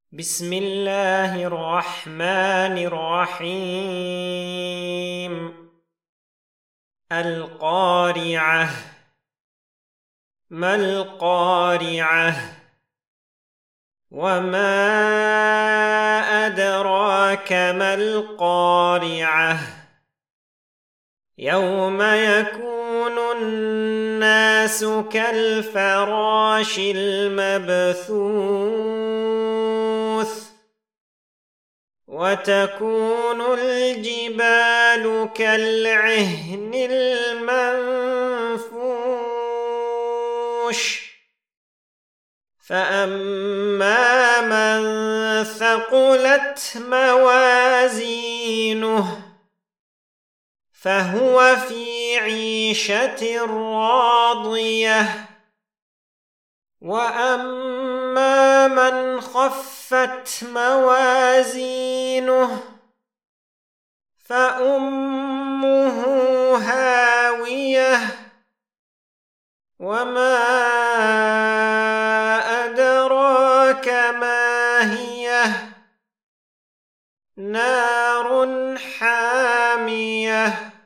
بسم الله الرحمن الرحيم. القارعة. ما القارعة؟ وما أدراك ما القارعة؟ يوم يكون الناس كالفراش المبثوث وتكون الجبال كالعهن المنفوش فأما من ثقلت موازينه فهو في عيشة راضية وأما من خفت موازينه فأمه هاوية وما أدراك ما هي نار حامية